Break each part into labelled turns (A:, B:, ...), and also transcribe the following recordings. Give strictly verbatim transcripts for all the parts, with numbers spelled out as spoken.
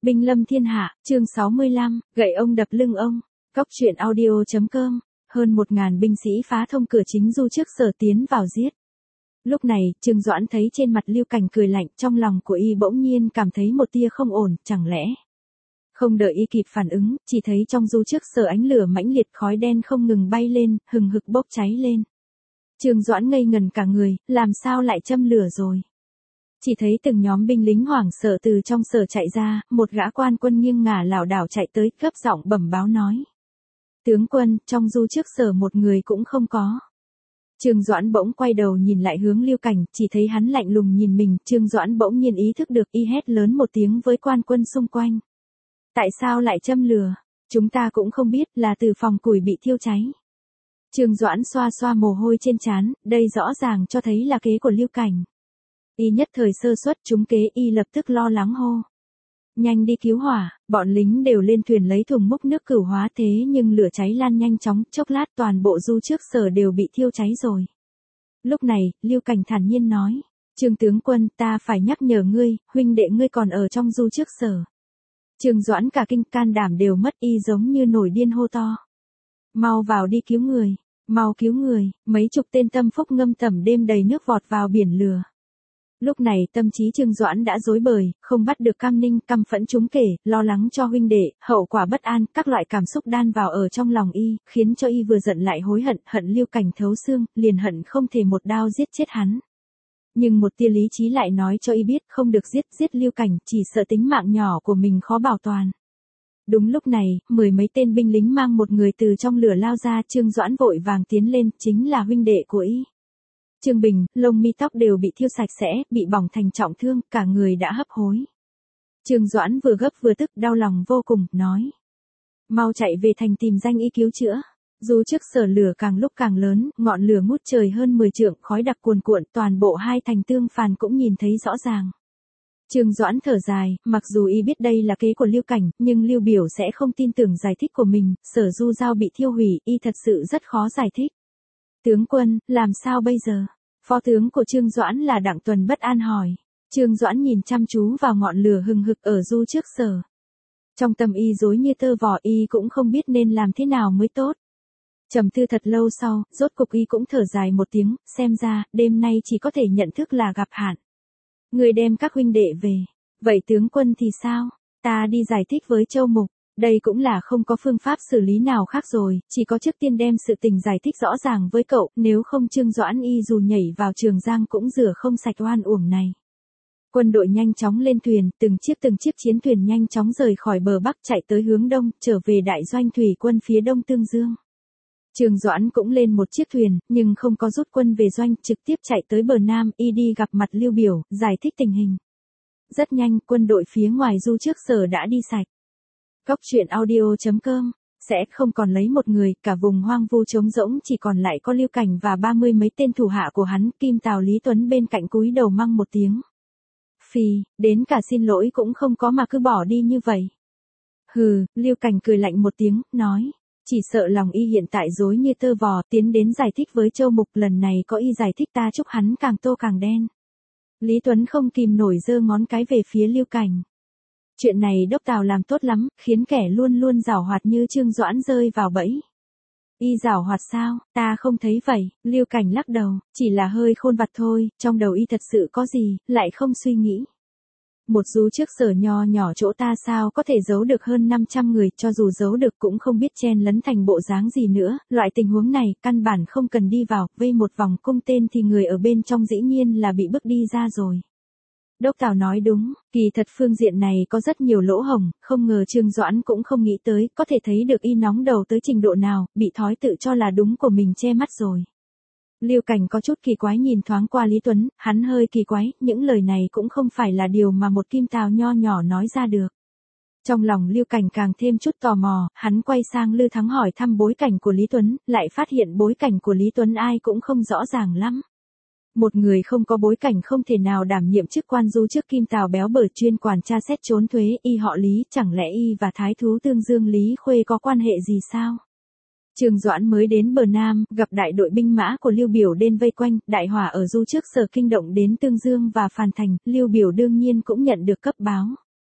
A: Binh lâm thiên hạ, chương sáu mươi lăm, gậy ông đập lưng ông. Cóc truyện audio chấm com. Hơn một ngàn binh sĩ phá thông cửa chính Du trước Sở tiến vào giết. Lúc này, Trương Doãn thấy trên mặt Lưu Cảnh cười lạnh, trong lòng của y bỗng nhiên cảm thấy một tia không ổn, chẳng lẽ. Không đợi y kịp phản ứng, chỉ thấy trong Du trước Sở ánh lửa mãnh liệt, khói đen không ngừng bay lên, hừng hực bốc cháy lên. Trương Doãn ngây ngần cả người, làm sao lại châm lửa rồi? Chỉ thấy từng nhóm binh lính hoảng sợ từ trong sở chạy ra, một gã quan quân nghiêng ngả lảo đảo chạy tới, gấp giọng bẩm báo nói. Tướng quân, trong Du trước Sở một người cũng không có. Trương Doãn bỗng quay đầu nhìn lại hướng Lưu Cảnh, chỉ thấy hắn lạnh lùng nhìn mình, Trương Doãn bỗng nhiên ý thức được, y hét lớn một tiếng với quan quân xung quanh. Tại sao lại châm lửa? Chúng ta cũng không biết, là từ phòng củi bị thiêu cháy. Trương Doãn xoa xoa mồ hôi trên trán, đây rõ ràng cho thấy là kế của Lưu Cảnh. Y nhất thời sơ suất trúng kế, y lập tức lo lắng hô. Nhanh đi cứu hỏa, bọn lính đều lên thuyền lấy thùng múc nước cửu hóa, thế nhưng lửa cháy lan nhanh chóng, chốc lát toàn bộ Du trước Sở đều bị thiêu cháy rồi. Lúc này, Lưu Cảnh thản nhiên nói, Trương tướng quân, ta phải nhắc nhở ngươi, huynh đệ ngươi còn ở trong Du trước Sở. Trương Doãn cả kinh, can đảm đều mất, y giống như nổi điên hô to. Mau vào đi cứu người, mau cứu người, mấy chục tên tâm phúc ngâm tẩm đêm đầy nước vọt vào biển lửa. Lúc này tâm trí Trương Doãn đã rối bời, không bắt được cam ninh, căm phẫn trúng kể, lo lắng cho huynh đệ, hậu quả bất an, các loại cảm xúc đan vào ở trong lòng y, khiến cho y vừa giận lại hối hận, hận Lưu Cảnh thấu xương, liền hận không thể một đao giết chết hắn. Nhưng một tia lý trí lại nói cho y biết không được giết, giết Lưu Cảnh, chỉ sợ tính mạng nhỏ của mình khó bảo toàn. Đúng lúc này, mười mấy tên binh lính mang một người từ trong lửa lao ra, Trương Doãn vội vàng tiến lên, chính là huynh đệ của y. Trương Bình, lông mi tóc đều bị thiêu sạch sẽ, bị bỏng thành trọng thương, cả người đã hấp hối. Trương Doãn vừa gấp vừa tức, đau lòng vô cùng, nói. Mau chạy về thành tìm danh y cứu chữa. Du trước Sở lửa càng lúc càng lớn, ngọn lửa ngút trời hơn mười trượng, khói đặc cuồn cuộn, toàn bộ hai thành Tương Phàn cũng nhìn thấy rõ ràng. Trương Doãn thở dài, mặc dù y biết đây là kế của Lưu Cảnh, nhưng Lưu Biểu sẽ không tin tưởng giải thích của mình, Sở Du Giao bị thiêu hủy, y thật sự rất khó giải thích. Tướng quân, làm sao bây giờ? Phó tướng của Trương Doãn là Đặng Tuần bất an hỏi. Trương Doãn nhìn chăm chú vào ngọn lửa hừng hực ở Du trước Sở. Trong tâm y rối như tơ vò, y cũng không biết nên làm thế nào mới tốt. Trầm tư thật lâu sau, rốt cục y cũng thở dài một tiếng, xem ra, đêm nay chỉ có thể nhận thức là gặp hạn. Người đem các huynh đệ về. Vậy tướng quân thì sao? Ta đi giải thích với Châu Mục. Đây cũng là không có phương pháp xử lý nào khác rồi, chỉ có trước tiên đem sự tình giải thích rõ ràng với cậu, nếu không Trương Doãn y dù nhảy vào Trường Giang cũng rửa không sạch oan uổng này. Quân đội nhanh chóng lên thuyền, từng chiếc từng chiếc chiến thuyền nhanh chóng rời khỏi bờ Bắc chạy tới hướng Đông, trở về đại doanh thủy quân phía Đông Tương Dương. Trương Doãn cũng lên một chiếc thuyền, nhưng không có rút quân về doanh, trực tiếp chạy tới bờ Nam, y đi gặp mặt Lưu Biểu, giải thích tình hình. Rất nhanh, quân đội phía ngoài Du trước Sở đã đi sạch. Cóc truyện audio chấm com, sẽ không còn lấy một người, cả vùng hoang vu trống rỗng chỉ còn lại có Lưu Cảnh và ba mươi mấy tên thủ hạ của hắn, Kim Tào Lý Tuấn bên cạnh cúi đầu măng một tiếng. Phì, đến cả xin lỗi cũng không có mà cứ bỏ đi như vậy. Hừ, Lưu Cảnh cười lạnh một tiếng, nói. Chỉ sợ lòng y hiện tại rối như tơ vò, tiến đến giải thích với Châu Mục, lần này có y giải thích ta chúc hắn càng tô càng đen. Lý Tuấn không kìm nổi giơ ngón cái về phía Lưu Cảnh. Chuyện này Đốc Tào làm tốt lắm, khiến kẻ luôn luôn giảo hoạt như Trương Doãn rơi vào bẫy. Y giảo hoạt sao, ta không thấy vậy, Lưu Cảnh lắc đầu, chỉ là hơi khôn vặt thôi, trong đầu y thật sự có gì, lại không suy nghĩ. Một Du trước Sở nho nhỏ chỗ ta sao có thể giấu được hơn năm trăm người, cho dù giấu được cũng không biết chen lấn thành bộ dáng gì nữa, loại tình huống này, căn bản không cần đi vào, vây một vòng cung tên thì người ở bên trong dĩ nhiên là bị bước đi ra rồi. Đốc Tào nói đúng, kỳ thật phương diện này có rất nhiều lỗ hổng, không ngờ Trương Doãn cũng không nghĩ tới, có thể thấy được y nóng đầu tới trình độ nào, bị thói tự cho là đúng của mình che mắt rồi. Lưu Cảnh có chút kỳ quái nhìn thoáng qua Lý Tuấn, hắn hơi kỳ quái, những lời này cũng không phải là điều mà một Kim Tào nho nhỏ nói ra được. Trong lòng Lưu Cảnh càng thêm chút tò mò, hắn quay sang Lư Thắng hỏi thăm bối cảnh của Lý Tuấn, lại phát hiện bối cảnh của Lý Tuấn ai cũng không rõ ràng lắm. Một người không có bối cảnh không thể nào đảm nhiệm chức quan Du trước Kim Tào béo bở chuyên quản tra xét trốn thuế, y họ Lý, chẳng lẽ y và Thái thú Tương Dương Lý Khuê có quan hệ gì sao? Trương Doãn mới đến bờ Nam, gặp đại đội binh mã của Lưu Biểu đến vây quanh, đại hỏa ở Du trước Sở kinh động đến Tương Dương và Phàn Thành, Lưu Biểu đương nhiên cũng nhận được cấp báo.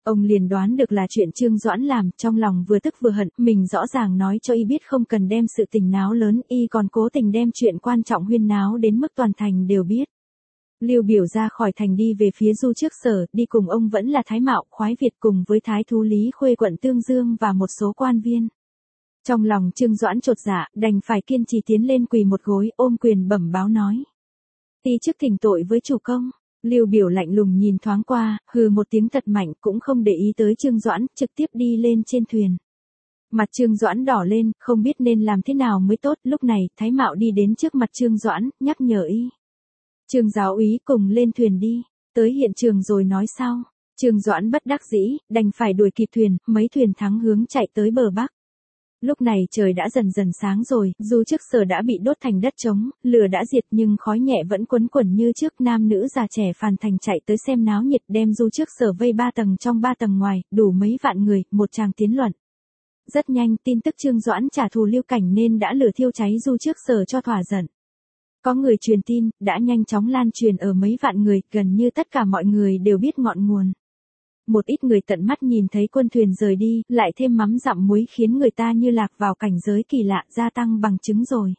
A: Ông liền đoán được là chuyện Trương Doãn làm, trong lòng vừa tức vừa hận, mình rõ ràng nói cho y biết không cần đem sự tình náo lớn, y còn cố tình đem chuyện quan trọng huyên náo đến mức toàn thành đều biết. Lưu Biểu ra khỏi thành đi về phía Du Trước Sở, đi cùng ông vẫn là Thái Mạo, Khoái Việt cùng với Thái thú Lý Khuê quận Tương Dương và một số quan viên. Trong lòng Trương Doãn chột dạ, đành phải kiên trì tiến lên quỳ một gối, ôm quyền bẩm báo nói: "Ti chức thỉnh tội với chủ công." Lưu Biểu lạnh lùng nhìn thoáng qua, hừ một tiếng thật mạnh, cũng không để ý tới Trương Doãn, trực tiếp đi lên trên thuyền. Mặt Trương Doãn đỏ lên, không biết nên làm thế nào mới tốt, lúc này, Thái Mạo đi đến trước mặt Trương Doãn, nhắc nhở y: "Trương giáo úy cùng lên thuyền đi, tới hiện trường rồi nói sau." Trương Doãn bất đắc dĩ, đành phải đuổi kịp thuyền, mấy thuyền thắng hướng chạy tới bờ bắc. Lúc này trời đã dần dần sáng rồi, Du Trước Sở đã bị đốt thành đất trống, lửa đã diệt nhưng khói nhẹ vẫn quấn quẩn như trước, nam nữ già trẻ phàn thành chạy tới xem náo nhiệt, đem Du Trước Sở vây ba tầng trong ba tầng ngoài, đủ mấy vạn người, một tràng tiến luận. Rất nhanh, tin tức Trương Doãn trả thù Lưu Cảnh nên đã lửa thiêu cháy Du Trước Sở cho thỏa giận. Có người truyền tin, đã nhanh chóng lan truyền ở mấy vạn người, gần như tất cả mọi người đều biết ngọn nguồn. Một ít người tận mắt nhìn thấy quân thuyền rời đi, lại thêm mắm dặm muối khiến người ta như lạc vào cảnh giới kỳ lạ, gia tăng bằng chứng rồi.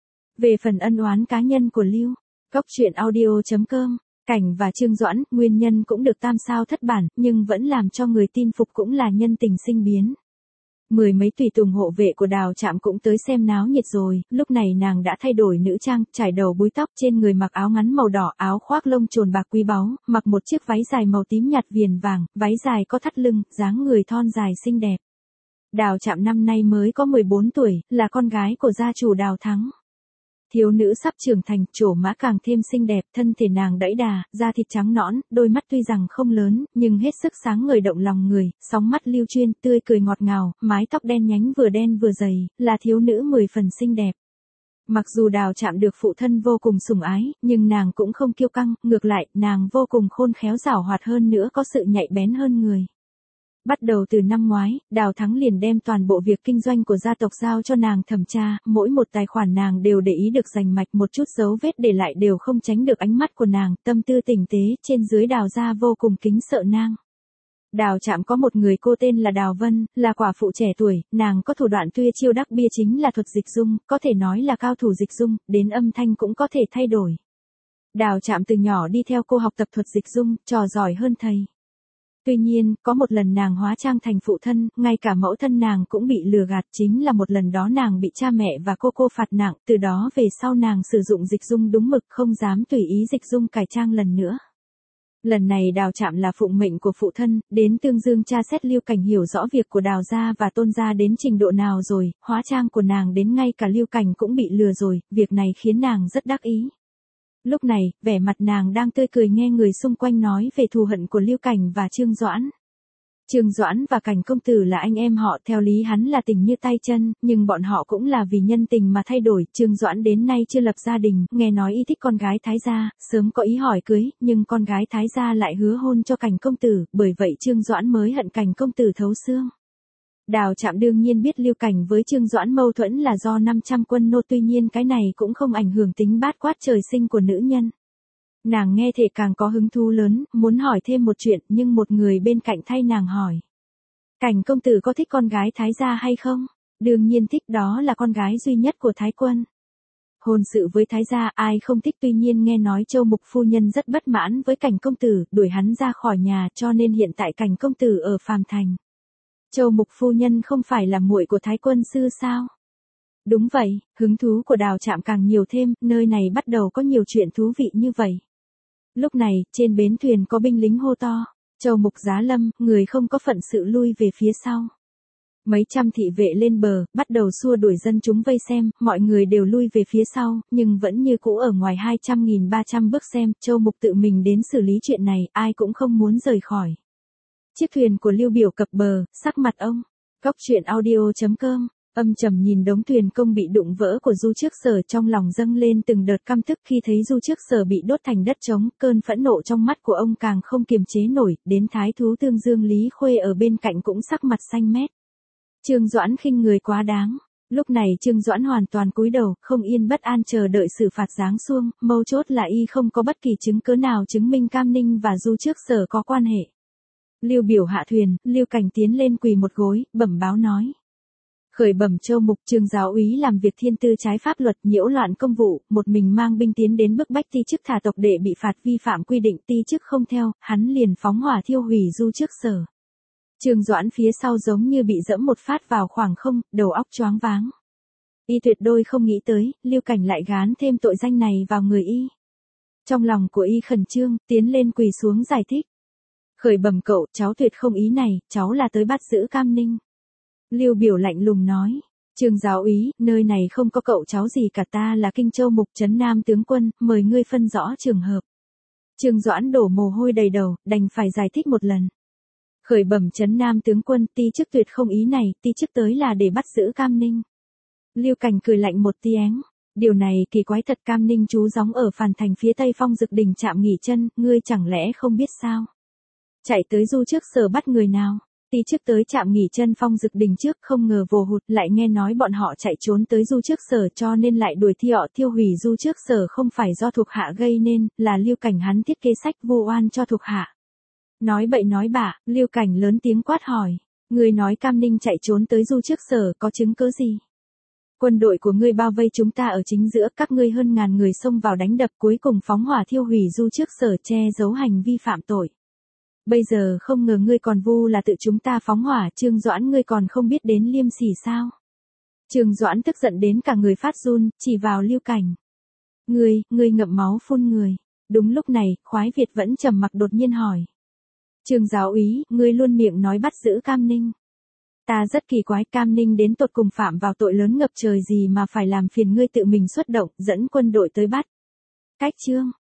A: Về phần ân oán cá nhân của Lưu, Cốc truyện audio chấm com, Cảnh và Trương Doãn, nguyên nhân cũng được tam sao thất bản, nhưng vẫn làm cho người tin phục cũng là nhân tình sinh biến. Mười mấy tùy tùng hộ vệ của Đào Trạm cũng tới xem náo nhiệt rồi, lúc này nàng đã thay đổi nữ trang, trải đầu búi tóc, trên người mặc áo ngắn màu đỏ, áo khoác lông trồn bạc quý báu, mặc một chiếc váy dài màu tím nhạt viền vàng, váy dài có thắt lưng, dáng người thon dài xinh đẹp. Đào Trạm năm nay mới có mười bốn tuổi, là con gái của gia chủ Đào Thắng. Thiếu nữ sắp trưởng thành, trổ mã càng thêm xinh đẹp, thân thể nàng đẫy đà, da thịt trắng nõn, đôi mắt tuy rằng không lớn, nhưng hết sức sáng ngời động lòng người, sóng mắt lưu chuyên, tươi cười ngọt ngào, mái tóc đen nhánh vừa đen vừa dày, là thiếu nữ mười phần xinh đẹp. Mặc dù Đào Trạm được phụ thân vô cùng sủng ái, nhưng nàng cũng không kiêu căng, ngược lại, nàng vô cùng khôn khéo giảo hoạt hơn nữa, có sự nhạy bén hơn người. Bắt đầu từ năm ngoái, Đào Thắng liền đem toàn bộ việc kinh doanh của gia tộc giao cho nàng thẩm tra, mỗi một tài khoản nàng đều để ý được rành mạch, một chút dấu vết để lại đều không tránh được ánh mắt của nàng, tâm tư tinh tế, trên dưới Đào gia vô cùng kính sợ nàng. Đào Trạm có một người cô tên là Đào Vân, là quả phụ trẻ tuổi, nàng có thủ đoạn tuyệt chiêu đắc bia chính là thuật dịch dung, có thể nói là cao thủ dịch dung, đến âm thanh cũng có thể thay đổi. Đào Trạm từ nhỏ đi theo cô học tập thuật dịch dung, trò giỏi hơn thầy. Tuy nhiên, có một lần nàng hóa trang thành phụ thân, ngay cả mẫu thân nàng cũng bị lừa gạt, chính là một lần đó nàng bị cha mẹ và cô cô phạt nặng, từ đó về sau nàng sử dụng dịch dung đúng mực, không dám tùy ý dịch dung cải trang lần nữa. Lần này Đào Trạm là phụng mệnh của phụ thân, đến Tương Dương tra xét Lưu Cảnh hiểu rõ việc của Đào gia và Tôn gia đến trình độ nào rồi, hóa trang của nàng đến ngay cả Lưu Cảnh cũng bị lừa rồi, việc này khiến nàng rất đắc ý. Lúc này, vẻ mặt nàng đang tươi cười nghe người xung quanh nói về thù hận của Lưu Cảnh và Trương Doãn. Trương Doãn và Cảnh công tử là anh em họ, theo lý hắn là tình như tay chân, nhưng bọn họ cũng là vì nhân tình mà thay đổi. Trương Doãn đến nay chưa lập gia đình, nghe nói y thích con gái Thái gia, sớm có ý hỏi cưới, nhưng con gái Thái gia lại hứa hôn cho Cảnh công tử, bởi vậy Trương Doãn mới hận Cảnh công tử thấu xương. Đào Trạm đương nhiên biết Lưu Cảnh với Trương Doãn mâu thuẫn là do năm trăm quân nô, tuy nhiên cái này cũng không ảnh hưởng tính bát quát trời sinh của nữ nhân. Nàng nghe thể càng có hứng thú lớn, muốn hỏi thêm một chuyện, nhưng một người bên cạnh thay nàng hỏi. Cảnh công tử có thích con gái Thái gia hay không? Đương nhiên thích, đó là con gái duy nhất của Thái quân. Hôn sự với Thái gia ai không thích, tuy nhiên nghe nói Châu Mục phu nhân rất bất mãn với Cảnh công tử, đuổi hắn ra khỏi nhà, cho nên hiện tại Cảnh công tử ở phàm thành. Châu Mục phu nhân không phải là muội của Thái quân sư sao? Đúng vậy, hứng thú của Đào Trạm càng nhiều thêm, nơi này bắt đầu có nhiều chuyện thú vị như vậy. Lúc này, trên bến thuyền có binh lính hô to, Châu Mục giá lâm, người không có phận sự lui về phía sau. Mấy trăm thị vệ lên bờ, bắt đầu xua đuổi dân chúng vây xem, mọi người đều lui về phía sau, nhưng vẫn như cũ ở ngoài hai trăm nghìn ba trăm bước xem, Châu Mục tự mình đến xử lý chuyện này, ai cũng không muốn rời khỏi. Chiếc thuyền của Lưu Biểu cập bờ, sắc mặt ông. Cốc truyện audio chấm com, âm trầm nhìn đống thuyền công bị đụng vỡ của Du Trước Sở, trong lòng dâng lên từng đợt căm tức khi thấy Du Trước Sở bị đốt thành đất trống, cơn phẫn nộ trong mắt của ông càng không kiềm chế nổi, đến thái thú Tương Dương Lý Khuê ở bên cạnh cũng sắc mặt xanh mét. Trương Doãn khinh người quá đáng. Lúc này Trương Doãn hoàn toàn cúi đầu, không yên bất an chờ đợi xử phạt giáng xuông, mấu chốt là y không có bất kỳ chứng cứ nào chứng minh Cam Ninh và Du Trước Sở có quan hệ. Lưu Biểu hạ thuyền, Lưu Cảnh tiến lên quỳ một gối, bẩm báo nói. Khởi bẩm Châu Mục, Trương giáo úy làm việc thiên tư trái pháp luật, nhiễu loạn công vụ, một mình mang binh tiến đến bức bách ti chức thả tộc đệ bị phạt vi phạm quy định, ti chức không theo, hắn liền phóng hỏa thiêu hủy du trước sở. Trương Doãn phía sau giống như bị dẫm một phát vào khoảng không, đầu óc choáng váng. Y tuyệt đôi không nghĩ tới, Lưu Cảnh lại gán thêm tội danh này vào người y. Trong lòng của y khẩn trương, tiến lên quỳ xuống giải thích. Khởi bẩm cậu, cháu tuyệt không ý này, cháu là tới bắt giữ Cam Ninh. Lưu Biểu lạnh lùng nói. Trương giáo úy, nơi này không có cậu cháu gì cả, ta là Kinh Châu Mục Trấn Nam tướng quân, mời ngươi phân rõ trường hợp. Trương Doãn đổ mồ hôi đầy đầu, đành phải giải thích một lần. Khởi bẩm Trấn Nam tướng quân, ti chức tuyệt không ý này, ti chức tới là để bắt giữ Cam Ninh. Lưu Cảnh cười lạnh một tiếng. Điều này kỳ quái thật, Cam Ninh trú gióng ở Phàn Thành phía tây Phong Dực Đình trạm nghỉ chân, ngươi chẳng lẽ không biết sao? Chạy tới du trước sở bắt người nào? Ti chức tới trạm nghỉ chân Phong Dực Đình trước, không ngờ vồ hụt, lại nghe nói bọn họ chạy trốn tới du trước sở, cho nên lại đuổi thi họ thiêu hủy du trước sở, không phải do thuộc hạ gây nên, là Lưu Cảnh hắn thiết kế sách vu oan cho thuộc hạ. Nói bậy nói bạ, Lưu Cảnh lớn tiếng quát hỏi. Ngươi nói Cam Ninh chạy trốn tới du trước sở, có chứng cứ gì? Quân đội của ngươi bao vây chúng ta ở chính giữa, các ngươi hơn ngàn người xông vào đánh đập, cuối cùng phóng hỏa thiêu hủy du trước sở, che giấu hành vi phạm tội. Bây giờ không ngờ ngươi còn vu là tự chúng ta phóng hỏa, Trương Doãn, ngươi còn không biết đến liêm sỉ sao? Trương Doãn tức giận đến cả người phát run, chỉ vào Lưu Cảnh. Ngươi, ngươi ngậm máu phun người. Đúng lúc này, Khoái Việt vẫn trầm mặc đột nhiên hỏi. Trương giáo úy, ngươi luôn miệng nói bắt giữ Cam Ninh. Ta rất kỳ quái, Cam Ninh đến tột cùng phạm vào tội lớn ngập trời gì mà phải làm phiền ngươi tự mình xuất động, dẫn quân đội tới bắt. Cách chương.